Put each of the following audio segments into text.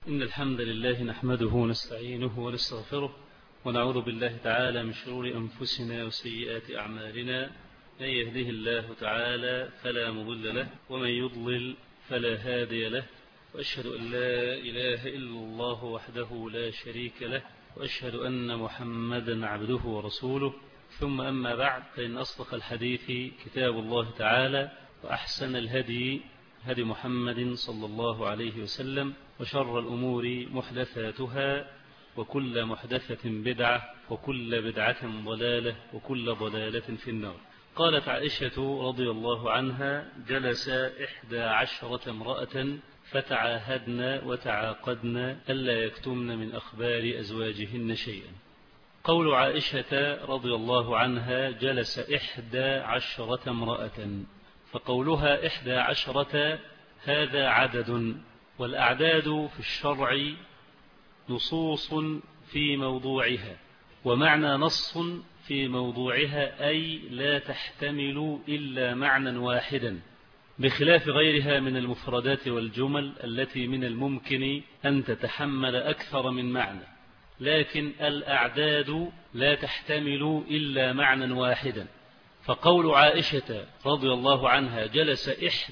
إن الحمد لله نحمده ونستعينه ونستغفره ونعوذ بالله تعالى من شرور أنفسنا وسيئات أعمالنا. من يهده الله تعالى فلا مضل له ومن يضلل فلا هادي له، وأشهد أن لا إله إلا الله وحده لا شريك له، وأشهد أن محمدا عبده ورسوله. ثم أما بعد، فإن أصدق الحديث كتاب الله تعالى، وأحسن الهدي هدي محمد صلى الله عليه وسلم، وشر الأمور محدثاتها، وكل محدثة بدعة، وكل بدعة ضلالة، وكل ضلالة في النار. قالت عائشة رضي الله عنها: جلس 11 امرأة فتعاهدن وتعاقدن ألا يكتمن من أخبار أزواجهن شيئا. قول عائشة رضي الله عنها جلس 11 امرأة، فقولها 11 هذا عدد، والأعداد في الشرع نصوص في موضوعها، ومعنى نص في موضوعها أي لا تحتمل إلا معنى واحدا، بخلاف غيرها من المفردات والجمل التي من الممكن أن تتحمل أكثر من معنى، لكن الأعداد لا تحتمل إلا معنى واحدا. فقول عائشة رضي الله عنها جلس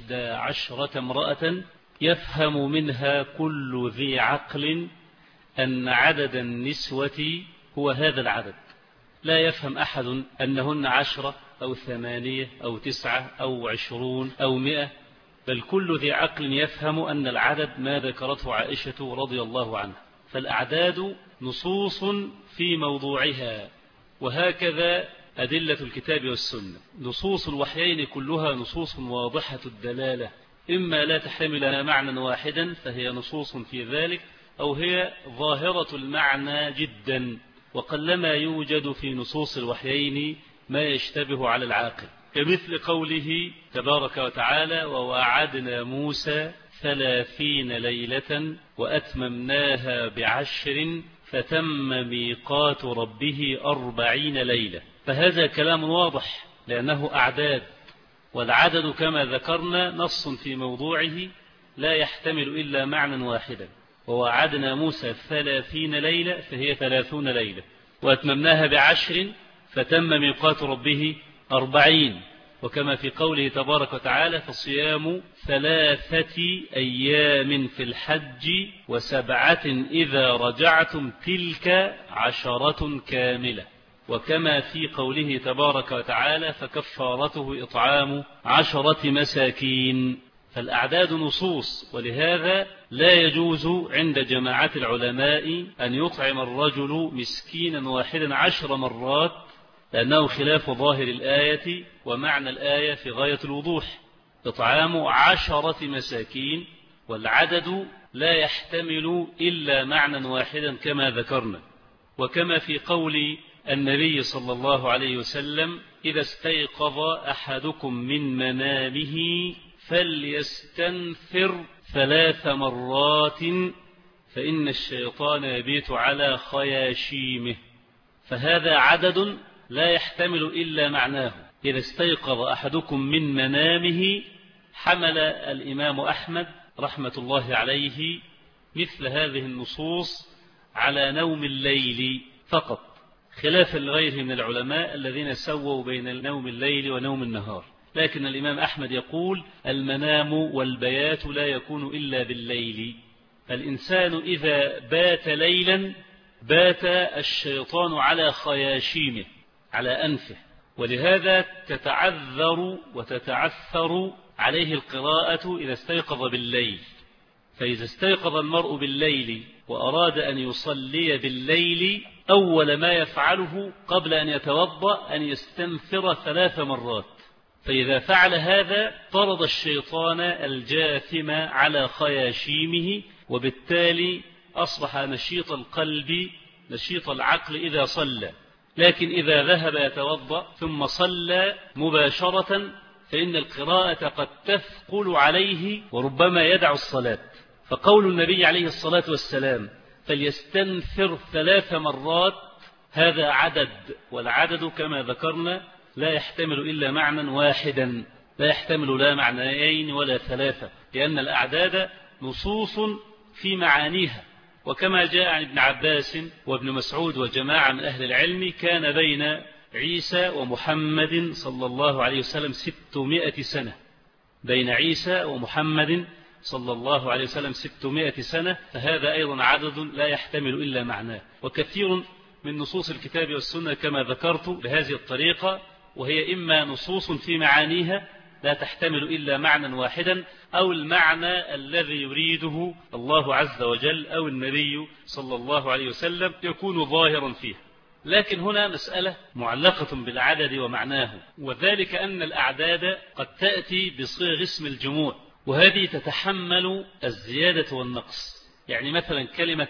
11 امرأة يفهم منها كل ذي عقل أن عدد النسوة هو هذا العدد، لا يفهم أحد أنهن 10 أو 8 أو 9 أو 20 أو 100، بل كل ذي عقل يفهم أن العدد ما ذكرته عائشة رضي الله عنها. فالأعداد نصوص في موضوعها، وهكذا أدلة الكتاب والسنة. نصوص الوحيين كلها نصوص واضحة الدلالة، إما لا تحتمل معنى واحدا فهي نصوص في ذلك، أو هي ظاهرة المعنى جدا، وقلما يوجد في نصوص الوحيين ما يشتبه على العاقل، كمثل قوله تبارك وتعالى: ووعدنا موسى 30 ليلة وأتممناها ب10 فتم ميقات ربه 40 ليلة. فهذا كلام واضح لأنه أعداد، والعدد كما ذكرنا نص في موضوعه لا يحتمل إلا معنى واحدا. ووعدنا موسى 30 ليلة فهي 30 ليلة، وأتممناها ب10 فتم ميقات ربه 40. وكما في قوله تبارك وتعالى: فصيام 3 أيام في الحج و7 إذا رجعتم تلك 10 كاملة. وكما في قوله تبارك وتعالى: فكفارته إطعام 10 مساكين. فالأعداد نصوص، ولهذا لا يجوز عند جماعة العلماء أن يطعم الرجل مسكينا واحدا 10 مرات، لأنه خلاف ظاهر الآية، ومعنى الآية في غاية الوضوح: إطعام 10 مساكين، والعدد لا يحتمل إلا معنى واحدا كما ذكرنا. وكما في قول النبي صلى الله عليه وسلم: إذا استيقظ أحدكم من منامه فليستنثر 3 مرات فإن الشيطان يبيت على خياشيمه. فهذا عدد لا يحتمل إلا معناه. إذا استيقظ أحدكم من منامه، حمل الإمام أحمد رحمة الله عليه مثل هذه النصوص على نوم الليل فقط، خلافا لغيره من العلماء الذين سووا بين نوم الليل ونوم النهار. لكن الإمام أحمد يقول: المنام والبيات لا يكون إلا بالليل. الإنسان إذا بات ليلا بات الشيطان على خياشيمه، على أنفه، ولهذا تتعذر وتتعثر عليه القراءة إذا استيقظ بالليل. فإذا استيقظ المرء بالليل وأراد أن يصلي بالليل، أول ما يفعله قبل أن يتوضأ أن يستنثر 3 مرات. فإذا فعل هذا طرد الشيطان الجاثم على خياشيمه، وبالتالي أصبح نشيط القلب نشيط العقل إذا صلى. لكن إذا ذهب يتوضأ ثم صلى مباشرة فإن القراءة قد تثقل عليه وربما يدع الصلاة. فقول النبي عليه الصلاة والسلام: فليستنثر 3 مرات، هذا عدد، والعدد كما ذكرنا لا يحتمل إلا معنى واحدا، لا يحتمل لا معنيين ولا 3، لأن الأعداد نصوص في معانيها. وكما جاء عن ابن عباس وابن مسعود وجماعة من أهل العلم كان بين عيسى ومحمد صلى الله عليه وسلم 600 سنة، بين عيسى ومحمد صلى الله عليه وسلم 600 سنة، فهذا أيضا عدد لا يحتمل إلا معناه. وكثير من نصوص الكتاب والسنة كما ذكرت بهذه الطريقة، وهي إما نصوص في معانيها لا تحتمل إلا معنى واحدا، أو المعنى الذي يريده الله عز وجل أو النبي صلى الله عليه وسلم يكون ظاهرا فيه. لكن هنا مسألة معلقة بالعدد ومعناه، وذلك أن الأعداد قد تأتي بصيغ اسم الجموع، وهذه تتحمل الزيادة والنقص. يعني مثلا كلمة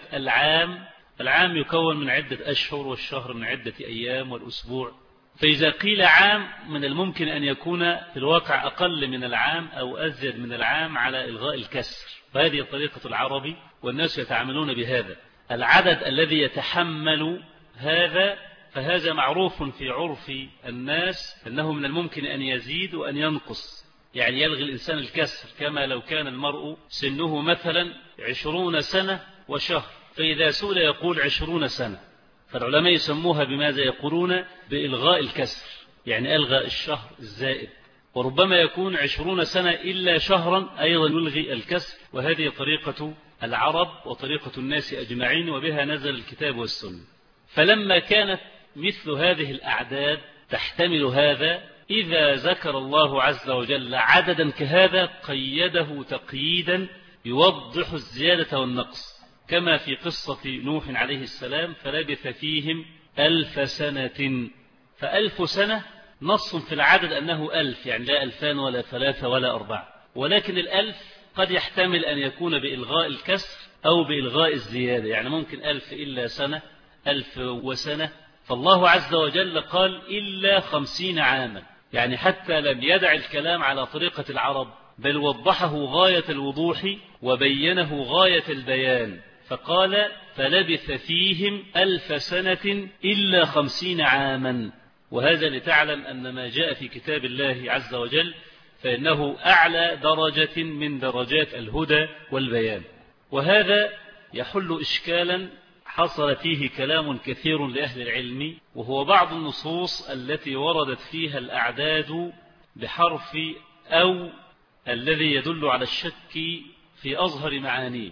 العام يكون من عدة أشهر، والشهر من عدة أيام، والأسبوع. فإذا قيل عام من الممكن أن يكون في الواقع أقل من العام أو أزيد من العام على إلغاء الكسر، فهذه طريقة العربي والناس يتعاملون بهذا. العدد الذي يتحمل هذا فهذا معروف في عرف الناس أنه من الممكن أن يزيد وأن ينقص، يعني يلغي الإنسان الكسر، كما لو كان المرء سنه مثلا 20 سنة وشهر، فإذا سئل يقول 20 سنة، فالعلماء يسموها بماذا؟ يقولون بإلغاء الكسر، يعني ألغى الشهر الزائد. وربما يكون 20 سنة إلا شهرا أيضا يلغي الكسر، وهذه طريقة العرب وطريقة الناس أجمعين، وبها نزل الكتاب والسنة. فلما كانت مثل هذه الأعداد تحتمل هذا، إذا ذكر الله عز وجل عددا كهذا قيده تقييدا يوضح الزيادة والنقص، كما في قصة نوح عليه السلام فلبث فيهم 1000 سنة. ف1000 سنة نص في العدد أنه 1000، يعني لا 2000 ولا 3 ولا 4، ولكن 1000 قد يحتمل أن يكون بإلغاء الكسر أو بإلغاء الزيادة، يعني ممكن 1000 إلا سنة، 1000 وسنة. فالله عز وجل قال إلا 50 عاما، يعني حتى لم يدع الكلام على طريقة العرب، بل وضحه غاية الوضوح وبينه غاية البيان، فقال فلبث فيهم 1000 سنة إلا 50 عاما. وهذا لتعلم أن ما جاء في كتاب الله عز وجل فإنه أعلى درجة من درجات الهدى والبيان. وهذا يحل إشكالا حصل فيه كلام كثير لأهل العلم، وهو بعض النصوص التي وردت فيها الأعداد بحرف أو الذي يدل على الشك في أظهر معانيه.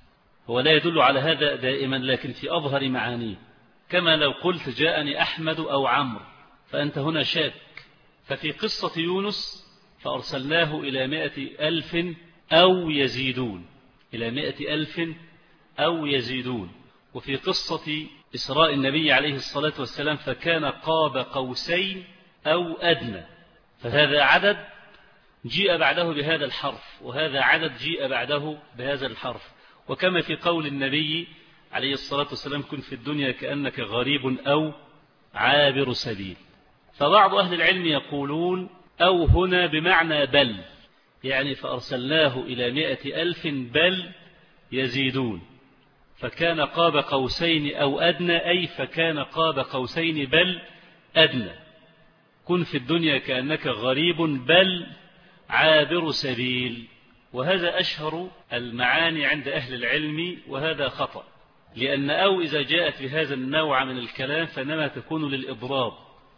هو لا يدل على هذا دائما، لكن في أظهر معانيه، كما لو قلت جاءني أحمد أو عمرو، فأنت هنا شاك. ففي قصة يونس فأرسلناه إلى 100,000 أو يزيدون، إلى 100,000 أو يزيدون. وفي قصة إسراء النبي عليه الصلاة والسلام فكان قاب قوسين أو أدنى، فهذا عدد جيء بعده بهذا الحرف، وهذا عدد جيء بعده بهذا الحرف. وكما في قول النبي عليه الصلاة والسلام كن في الدنيا كأنك غريب أو عابر سبيل. فبعض أهل العلم يقولون أو هنا بمعنى بل، يعني فأرسلناه إلى 100,000 بل يزيدون، فكان قاب قوسين أو أدنى، أي فكان قاب قوسين بل أدنى. كن في الدنيا كأنك غريب بل عابر سبيل. وهذا أشهر المعاني عند أهل العلم، وهذا خطأ، لأن أو إذا جاءت بهذا النوع من الكلام فإنما تكون للإضراب،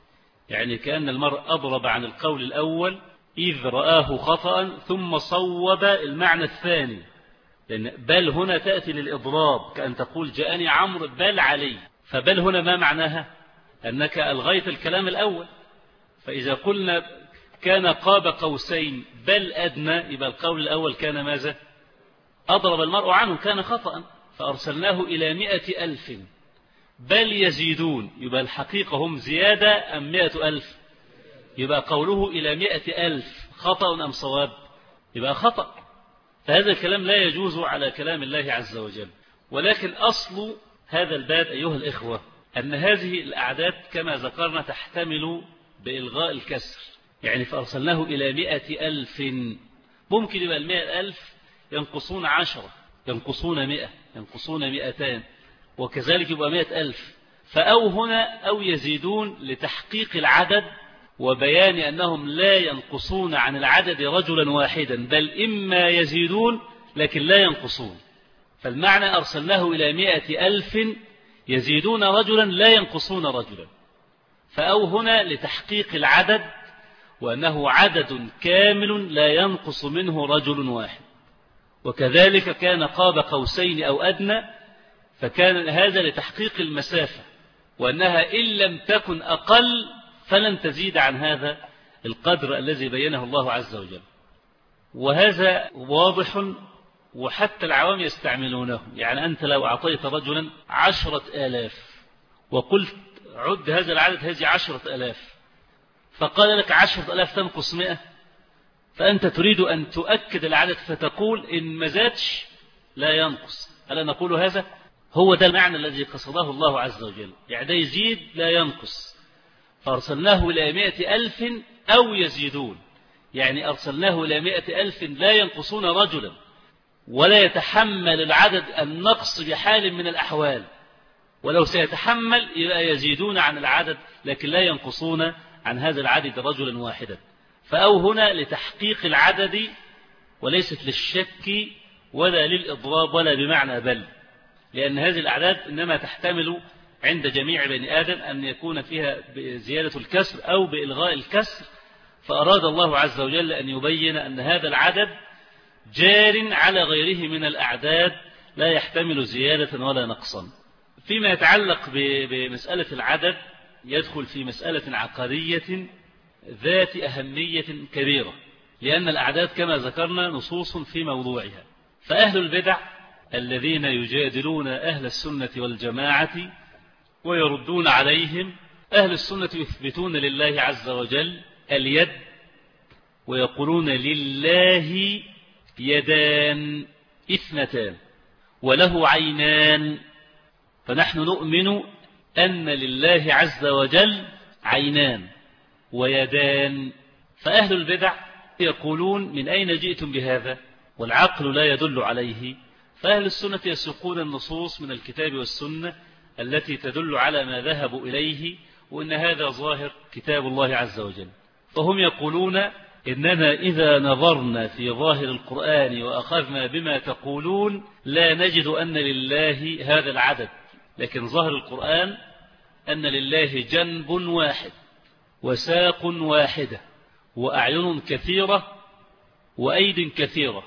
يعني كأن المرء أضرب عن القول الأول إذ رآه خطأ ثم صوب المعنى الثاني، لأن بل هنا تأتي للإضراب، كأن تقول جاءني عمرو بل علي، فبل هنا ما معناها؟ أنك ألغيت الكلام الأول. فإذا قلنا كان قاب قوسين بل أدنى، يبقى القول الأول كان ماذا؟ أضرب المرء عنه، كان خطأ. فأرسلناه إلى 100,000 بل يزيدون، يبقى الحقيقة هم زيادة أم 100,000؟ يبقى قوله إلى 100,000 خطأ أم صواب؟ يبقى خطأ. فهذا الكلام لا يجوز على كلام الله عز وجل. ولكن أصل هذا الباب أيها الإخوة أن هذه الأعداد كما ذكرنا تحتمل بإلغاء الكسر، يعني فأرسلناه إلى 100,000، ممكن يبقى 100,000 ينقصون 10، ينقصون 100، ينقصون 200، وكذلك يبقى 100,000. فأو هنا أو يزيدون لتحقيق العدد وبيان أنهم لا ينقصون عن العدد رجلا واحدا، بل إما يزيدون لكن لا ينقصون. فالمعنى أرسلناه إلى 100,000 يزيدون رجلا لا ينقصون رجلا. فأو هنا لتحقيق العدد، وأنه عدد كامل لا ينقص منه رجل واحد. وكذلك كان قاب قوسين أو أدنى، فكان هذا لتحقيق المسافة، وأنها إن لم تكن أقل فلن تزيد عن هذا القدر الذي بينه الله عز وجل. وهذا واضح، وحتى العوام يستعملونه. يعني أنت لو أعطيت رجلا 10,000 وقلت عد هذا العدد، هذه 10,000، فقال لك 10,000 تنقص 100، فأنت تريد أن تؤكد العدد فتقول إن ما زادش لا ينقص. ألا نقول هذا؟ هو ده المعنى الذي قصده الله عز وجل، يعني ده يزيد لا ينقص. فأرسلناه إلى 100,000 أو يزيدون، يعني أرسلناه إلى 100,000 لا ينقصون رجلا، ولا يتحمل العدد النقص بحال من الأحوال. ولو سيتحمل يبقى يزيدون عن العدد، لكن لا ينقصون عن هذا العدد رجلا واحدا. فأو هنا لتحقيق العدد، وليست للشك ولا للإضراب ولا بمعنى بل، لأن هذه الأعداد إنما تحتمل عند جميع بني آدم أن يكون فيها بزيادة الكسر أو بإلغاء الكسر. فأراد الله عز وجل أن يبين أن هذا العدد جار على غيره من الأعداد لا يحتمل زيادة ولا نقصا. فيما يتعلق بمسألة العدد، يدخل في مسألة عقدية ذات أهمية كبيرة، لأن الأعداد كما ذكرنا نصوص في موضوعها. فأهل البدع الذين يجادلون أهل السنة والجماعة ويردون عليهم، أهل السنة يثبتون لله عز وجل اليد، ويقولون لله يدان 2 وله عينان. فنحن نؤمن أن لله عز وجل عينان ويدان. فأهل البدع يقولون من أين جئتم بهذا والعقل لا يدل عليه؟ فأهل السنة يسوقون النصوص من الكتاب والسنة التي تدل على ما ذهبوا إليه، وإن هذا ظاهر كتاب الله عز وجل. فهم يقولون إننا إذا نظرنا في ظاهر القرآن وأخذنا بما تقولون لا نجد أن لله هذا العدد، لكن ظاهر القرآن أن لله جنب واحد وساق واحدة وأعين كثيرة وأيد كثيرة،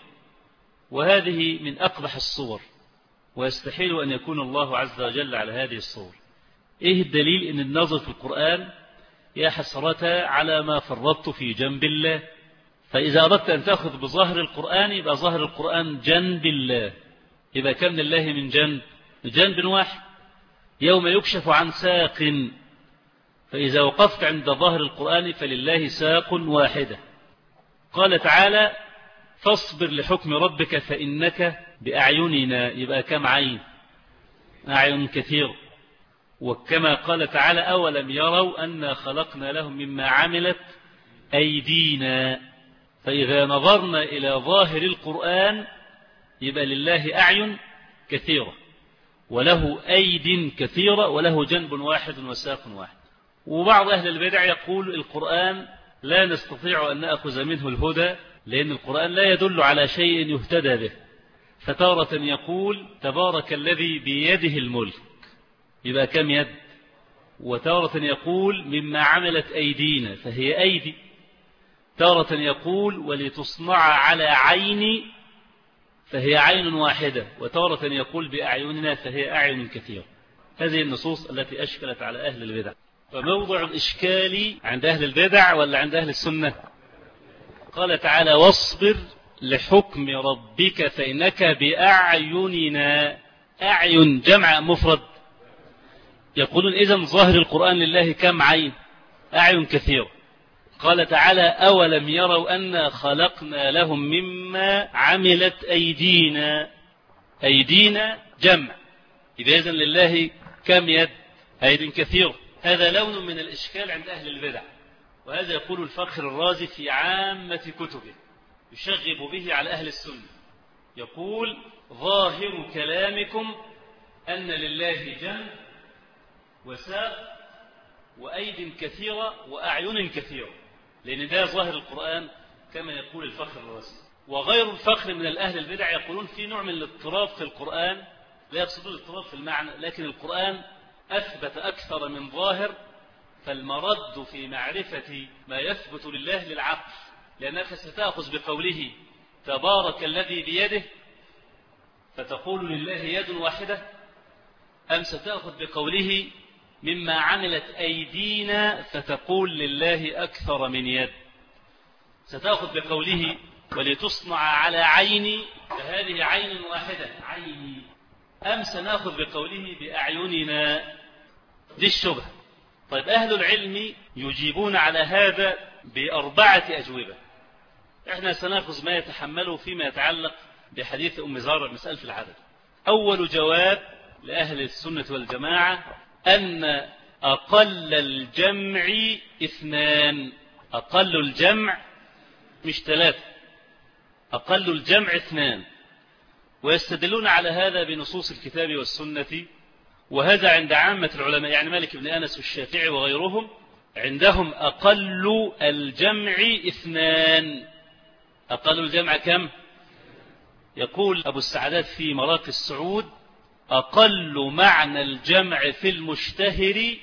وهذه من أقبح الصور، ويستحيل أن يكون الله عز وجل على هذه الصور. إيه الدليل؟ إن النظر في القرآن يا حسرة على ما فرطت في جنب الله. فإذا أردت أن تأخذ بظاهر القرآن يبقى ظاهر القرآن جنب الله، يبقى كم لله من جنب؟ جنب واحد. يوم يكشف عن ساق، فإذا وقفت عند ظاهر القرآن فلله ساق واحدة. قال تعالى فاصبر لحكم ربك فإنك بأعيننا، يبقى كم عين؟ أعين كثير. وكما قال تعالى أولم يروا أنا خلقنا لهم مما عملت أيدينا. فإذا نظرنا إلى ظاهر القرآن يبقى لله أعين كثيرة وله أيد كثيرة وله جنب واحد وساق واحد. وبعض أهل البدع يقول القرآن لا نستطيع أن نأخذ منه الهدى، لأن القرآن لا يدل على شيء يهتدى به. فتارة يقول تبارك الذي بيده الملك، يبقى كم يد؟ وتارة يقول مما عملت أيدينا، فهي أيدي. تارة يقول ولتصنع على عيني، فهي عين واحدة. وتارة يقول بأعيننا، فهي أعين كثيرة. هذه النصوص التي أشكلت على أهل البدع. فموضع الإشكال عند أهل البدع ولا عند أهل السنة؟ قال تعالى واصبر لحكم ربك فإنك بأعيننا. أعين جمع مفرد. يقولون إذن ظاهر القرآن لله كم عين؟ أعين كثير. قال تعالى أولم يروا أنا خلقنا لهم مما عملت أيدينا. أيدينا جمع، إذن لله كم يد؟ أيد كثير. هذا لون من الإشكال عند أهل البدع، وهذا يقول الفخر الرازي في عامة كتبه يشغب به على أهل السنة. يقول ظاهر كلامكم أن لله جنب وساق وأيد كثيرة وأعين كثيرة، لأن ده ظاهر القرآن كما يقول الفخر الرازي. وغير الفخر من الأهل البدع يقولون في نوع من الاضطراب في القرآن، لا يقصدون الاضطراب في المعنى، لكن القرآن أثبت أكثر من ظاهر، فالمرد في معرفة ما يثبت لله للعقل، لأنك ستأخذ بقوله تبارك الذي بيده فتقول لله يد واحدة، أم ستأخذ بقوله مما عملت أيدينا فتقول لله أكثر من يد؟ ستأخذ بقوله ولتصنع على عيني فهذه عين واحدة عيني، أم سنأخذ بقوله بأعيننا؟ دي الشبهة. طيب أهل العلم يجيبون على هذا بأربعة أجوبة، احنا سنأخذ ما يتحمله فيما يتعلق بحديث أم زرع مسألة العدد. أول جواب لأهل السنة والجماعة أن أقل الجمع 2، أقل الجمع مش 3، أقل الجمع 2، ويستدلون على هذا بنصوص الكتاب والسنة، وهذا عند عامة العلماء يعني مالك بن أنس والشافعي وغيرهم، عندهم أقل الجمع 2. أقل الجمع كم؟ يقول أبو السعدات في مراقي السعود أقل معنى الجمع في المشتهر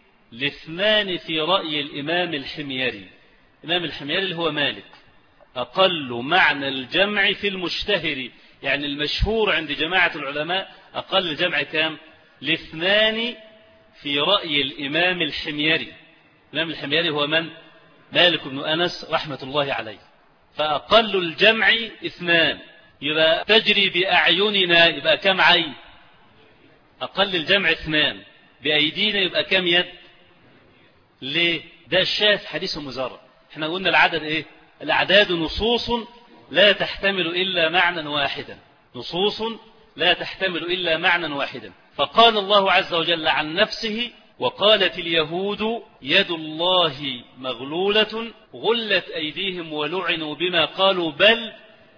2 في رأي الإمام الحميري. الإمام الحميري اللي هو مالك، أقل معنى الجمع في المشتهر يعني المشهور عند جماعة العلماء أقل الجمع كم؟ 2 في رأي الإمام الحميري. الإمام الحميري هو من؟ مالك بن أنس رحمة الله عليه. فأقل الجمع 2 يبقى تجري بأعيننا يبقى كم عين؟ أقل الجمع 2. بأيدينا يبقى كم يد؟ ليه؟ ده الشاهد حديث مزارع. احنا قلنا العدد ايه؟ الأعداد نصوص لا تحتمل إلا معنى واحدا، نصوص لا تحتمل إلا معنى واحدا. فقال الله عز وجل عن نفسه وقالت اليهود يد الله مغلولة غلت أيديهم ولعنوا بما قالوا بل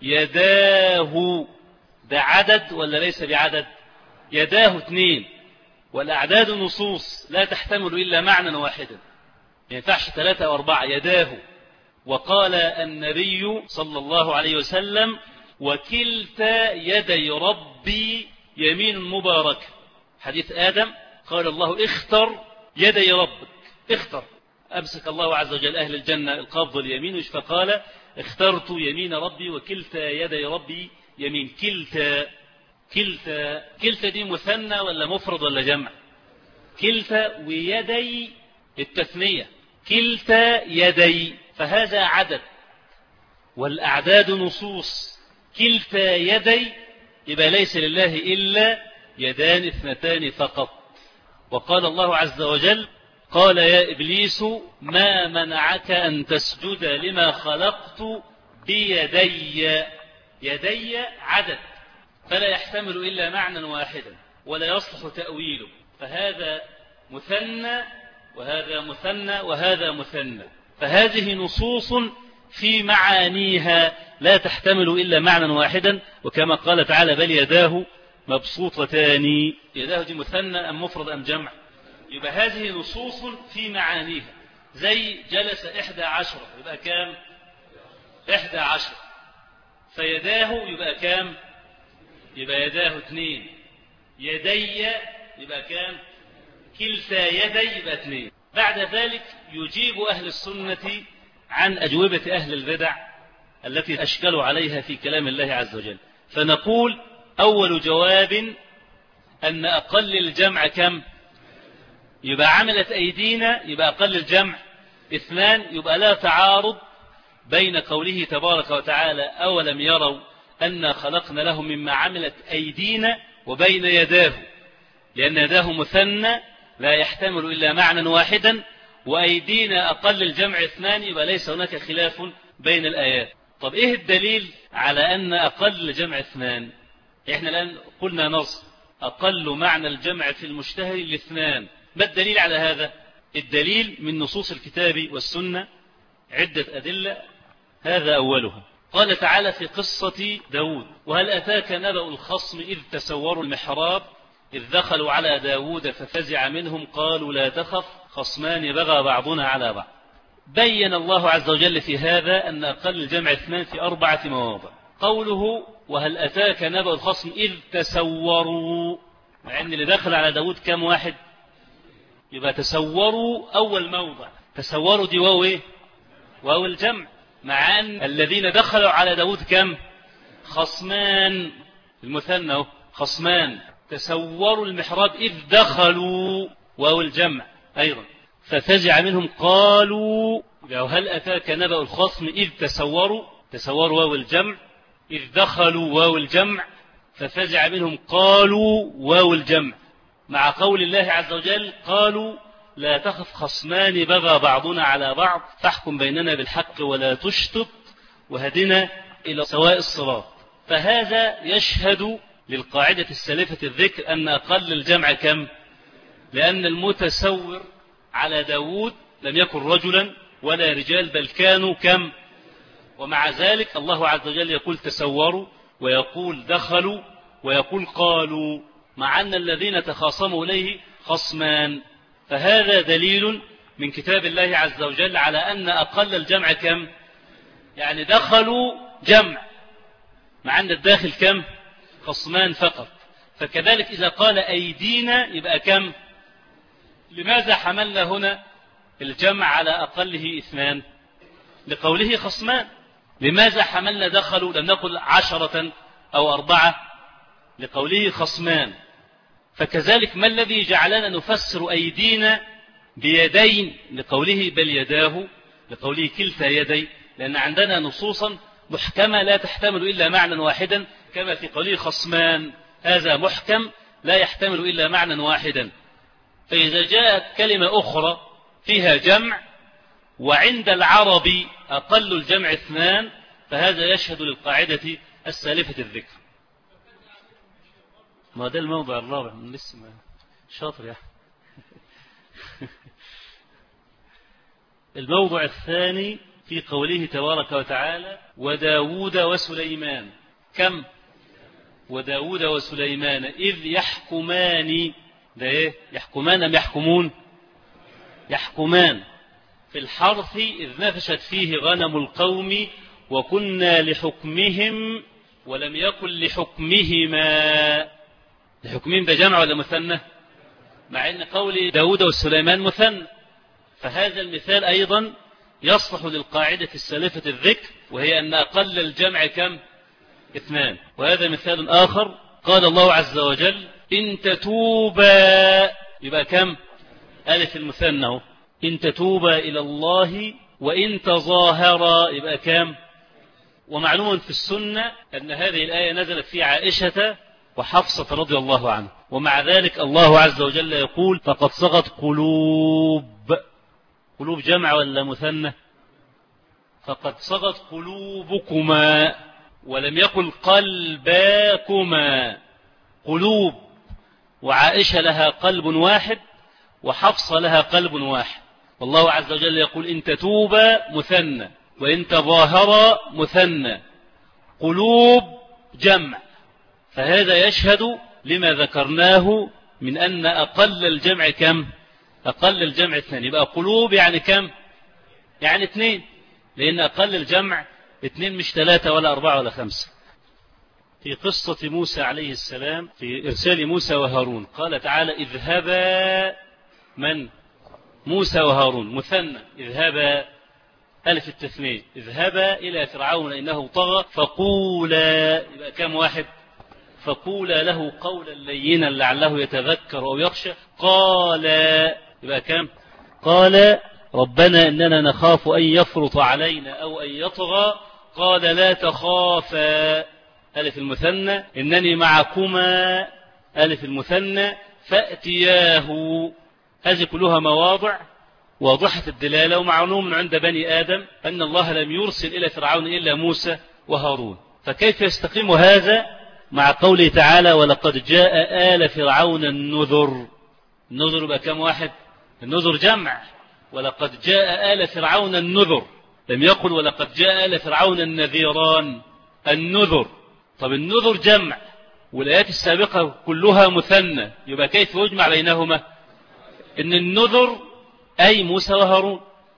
يداه. ده عدد ولا ليس بعدد؟ يداه 2، والأعداد نصوص لا تحتمل إلا معنى واحدا، ما ينفعش 3 أو 4، يداه. وقال النبي صلى الله عليه وسلم وكلتا يدي ربي يمين مباركة، حديث آدم قال الله اختر يدي ربك، اختر، أمسك الله عز وجل أهل الجنة القبض اليمين، فقال اخترت يمين ربي وكلتا يدي ربي يمين. كلتا دي مثنى ولا مفرد ولا جمع؟ كلتا ويدي التثنية، كلتا يدي، فهذا عدد والأعداد نصوص. كلتا يدي يبقى ليس لله إلا يدان 2 فقط. وقال الله عز وجل قال يا إبليس ما منعك أن تسجد لما خلقت بيدي. يدي عدد فلا يحتمل إلا معنى واحدا ولا يصلح تأويله، فهذا مثنى وهذا مثنى وهذا مثنى، فهذه نصوص في معانيها لا تحتمل إلا معنى واحدا. وكما قال تعالى بل يداه مبسوطتان، يداه دي مثنى أم مفرد أم جمع؟ يبقى هذه نصوص في معانيها. زي جلس 11 يبقى كام؟ 11. فيداه يبقى كام؟ يبقى يداه 2. يدي يبقى كام؟ كلتا يدي يبقى 2. بعد ذلك يجيب أهل السنة عن أجوبة أهل البدع التي أشكلوا عليها في كلام الله عز وجل. فنقول أول جواب أن أقل الجمع كم؟ يبقى عملت أيدينا يبقى أقل الجمع 2، يبقى لا تعارض بين قوله تبارك وتعالى أولم يروا أن خلقنا لهم مما عملت أيدينا وبين يداه، لأن يداه مثنى لا يحتمل إلا معنى واحدا، وأيدينا أقل الجمع 2، يبقى ليس هناك خلاف بين الآيات. طب إيه الدليل على أن أقل الجمع 2؟ إحنا الآن قلنا نص أقل معنى الجمع في المشتهر 2، ما الدليل على هذا؟ الدليل من نصوص الكتاب والسنة عدة أدلة، هذا أولها قال تعالى في قصة داود وهل أتاك نبأ الخصم إذ تسوروا المحراب إذ دخلوا على داود ففزع منهم قالوا لا تخف خصمان بغى بعضنا على بعض. بين الله عز وجل في هذا أن أقل الجمع 2 في 4 مواضع. قوله وهل أتاك نبأ الخصم إذ تسوروا، مع أن اللي دخل على داود كم واحد؟ يبقى تسوروا أول موضع. تسوروا دي واو إيه؟ واو الجمع، مع أن الذين دخلوا على داود كم؟ خصمان، المثنى خصمان. تسوروا المحراب إذ دخلوا، واو الجمع أيضا. ففزع منهم قالوا، هل أتاك نبأ الخصم إذ تسوروا، تسوروا واو الجمع، إذ دخلوا واو الجمع، ففزع منهم قالوا واو الجمع. مع قول الله عز وجل قالوا لا تخف خصمان بغى بعضنا على بعض فاحكم بيننا بالحق ولا تشطط وهدنا إلى سواء الصراط. فهذا يشهد للقاعدة السالفة الذكر أن أقل الجمع كم؟ لأن المتسور على داود لم يكن رجلا ولا رجال، بل كانوا كم؟ ومع ذلك الله عز وجل يقول تسوروا، ويقول دخلوا، ويقول قالوا، مع أن الذين تخاصموا إليه خصمان. فهذا دليل من كتاب الله عز وجل على أن أقل الجمع كم؟ يعني دخلوا جمع، مع أن الداخل كم؟ خصمان فقط. فكذلك إذا قال أيدينا يبقى كم؟ لماذا حملنا هنا الجمع على أقله 2؟ لقوله خصمان. لماذا حملنا دخلوا لم نقل 10 أو 4؟ لقوله خصمان. فكذلك ما الذي جعلنا نفسر أيدينا بيدين لقوله بل يداه، لقوله كلتا يدي؟ لأن عندنا نصوصا محكمة لا تحتمل إلا معنى واحدا، كما في قوله خصمان، هذا محكم لا يحتمل إلا معنى واحدا. فإذا جاءت كلمة أخرى فيها جمع وعند العرب أقل الجمع 2، فهذا يشهد للقاعدة السالفة الذكر. ما ده الموضع الرابع من لسه شاطر يا الموضع الثاني في قوله تبارك وتعالى وداود وسليمان. كم؟ وداود وسليمان إذ يحكمان. ده إيه؟ يحكمان أم يحكمون؟ يحكمان في الحرث إذ نفشت فيه غنم القوم وكنا لحكمهم ولم يكن لحكمهما. لحكمهم ده جمع ولا مثنى؟ مع أن قول داود وسليمان مثنى. فهذا المثال أيضا يصلح للقاعدة السالفة الذكر، وهي أن أقل الجمع كم؟ 2. وهذا مثال آخر قال الله عز وجل إن تتوبا، يبقى كم؟ ألف المثنى، إن تتوبا إلى الله، وإن تظاهرا يبقى كم؟ ومعلوم في السنة أن هذه الآية نزلت في عائشة وحفصة رضي الله عنه، ومع ذلك الله عز وجل يقول فقد صغت قلوب. قلوب جمع ولا مثنى؟ فقد صغت قلوبكما، ولم يقل قلباكما. قلوب، وعائشة لها قلب واحد وحفصة لها قلب واحد. والله عز وجل يقول إن تتوبا مثنى، وإن تظاهرا مثنى، قلوب جمع. فهذا يشهد لما ذكرناه من أن أقل الجمع كم؟ أقل الجمع 2. يبقى قلوب يعني كم؟ يعني 2، لأن أقل الجمع 2 مش 3 ولا 4 ولا 5. في قصة موسى عليه السلام في إرسال موسى وهارون قال تعالى اذهبا، من؟ موسى وهارون مثنى، اذهبا ألف التثنية، اذهبا إلى فرعون إنه طغى فقولا، يبقى كم واحد؟ فقولا له قولا لينا لعله يتذكر أو يخشى. قال يبقى كم؟ قال ربنا إننا نخاف أن يفرط علينا أو أن يطغى. قال لا تخافا، ألف المثنى، إنني معكما، ألف المثنى، فأتياه. هذه كلها مواضع واضحة الدلالة، ومعلوم عند بني آدم أن الله لم يرسل إلى فرعون إلا موسى وهارون. فكيف يستقيم هذا مع قوله تعالى ولقد جاء آل فرعون النذر؟ النذر بقى كم واحد؟ النذر جمع. ولقد جاء آل فرعون النذر، لم يقل ولقد جاء آل فرعون النذيران، النذر. طب النذر جمع والآيات السابقة كلها مثنى، يبقى كيف يجمع بينهما؟ إن النذر أي موسى وهارون،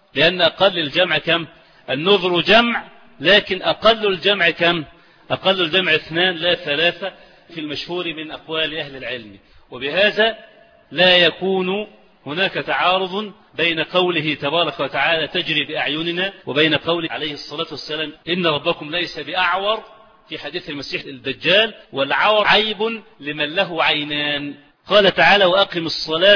لأن أقل الجمع كم؟ النذر جمع، لكن أقل الجمع كم؟ أقل الجمع 2 لا 3 في المشهور من أقوال أهل العلم. وبهذا لا يكون هناك تعارض بين قوله تبارك وتعالى تجري بأعيننا وبين قوله عليه الصلاة والسلام إن ربكم ليس بأعور في حديث المسيح الدجال، والعور عيب لمن له عينان. قال تعالى وأقم الصلاة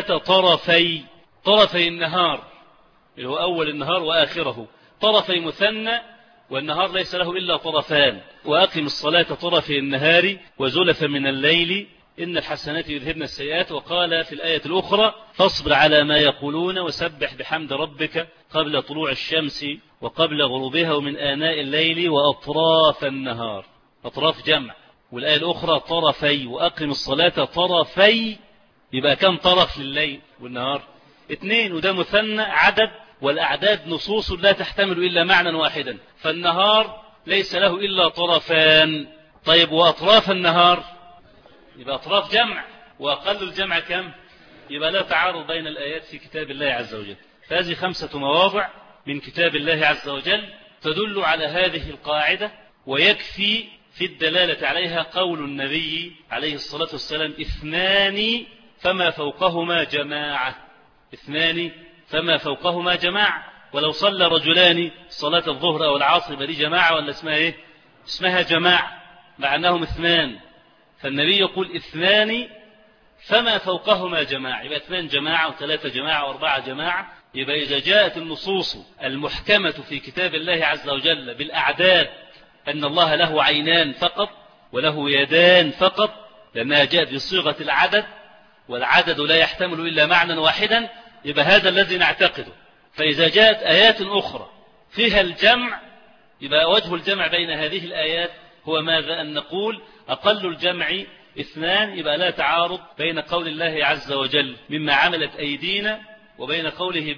طرفي النهار، اللي هو أول النهار وآخره، طرفي مثنى، والنهار ليس له إلا طرفان. وأقم الصلاة طرفي النهار وزلفا من الليل إن الحسنات يذهبن السيئات. وقال في الآية الأخرى فاصبر على ما يقولون وسبح بحمد ربك قبل طلوع الشمس وقبل غروبها ومن آناء الليل وأطراف النهار. أطراف جمع. والآية الأخرى طرفي، وأقم الصلاة طرفي، يبقى كم طرف لليل والنهار؟ 2، وده مثنى عدد، والأعداد نصوص لا تحتمل إلا معنى واحدا، فالنهار ليس له إلا طرفان. طيب وأطراف النهار يبقى أطراف جمع، وأقل الجمع كم؟ يبقى لا تعارض بين الآيات في كتاب الله عز وجل. فهذه 5 مواضع من كتاب الله عز وجل تدل على هذه القاعدة، ويكفي في الدلالة عليها قول النبي عليه الصلاة والسلام 2 فما فوقهما جماعة. 2 فما فوقهما جماعة. ولو صلى رجلان صلاة الظهر أو العصر يبقى دي جماعة ولا اسمها إيه؟ اسمها جماعة مع أنهم 2. فالنبي يقول 2 فما فوقهما جماعة، يبقى 2 جماعة و3 جماعة و4 جماعة. يبقى إذا جاءت النصوص المحكمة في كتاب الله عز وجل بالأعداد أن الله له عينان فقط وله يدان فقط، لأنها جاءت بصيغة العدد، والعدد لا يحتمل إلا معنى واحدا، يبقى هذا الذي نعتقده. فإذا جاءت آيات أخرى فيها الجمع، يبقى وجه الجمع بين هذه الآيات هو ماذا؟ أن نقول أقل الجمع 2، يبقى لا تعارض بين قول الله عز وجل مما عملت أيدينا وبين قوله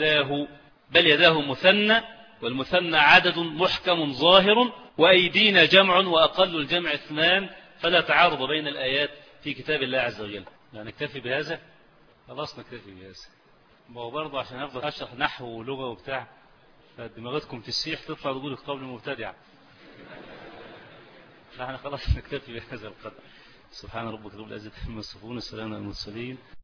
بل يداه مثنى، والمثنى عدد محكم ظاهر، وأيدينا جمع وأقل الجمع 2، فلا تعارض بين الآيات في كتاب الله عز وجل. لا نكتفي بهذا؟ خلاص نكتفي بهذا. ما هو برضه عشان أفضل أشرح نحو ولغة وبتاع فدماغتكم تسيح تطلع تقول القول المبتدع. نحن خلاص نكتفي بهذا القدر. سبحان ربك رب العزة عما يصفون، السلام على المرسلين.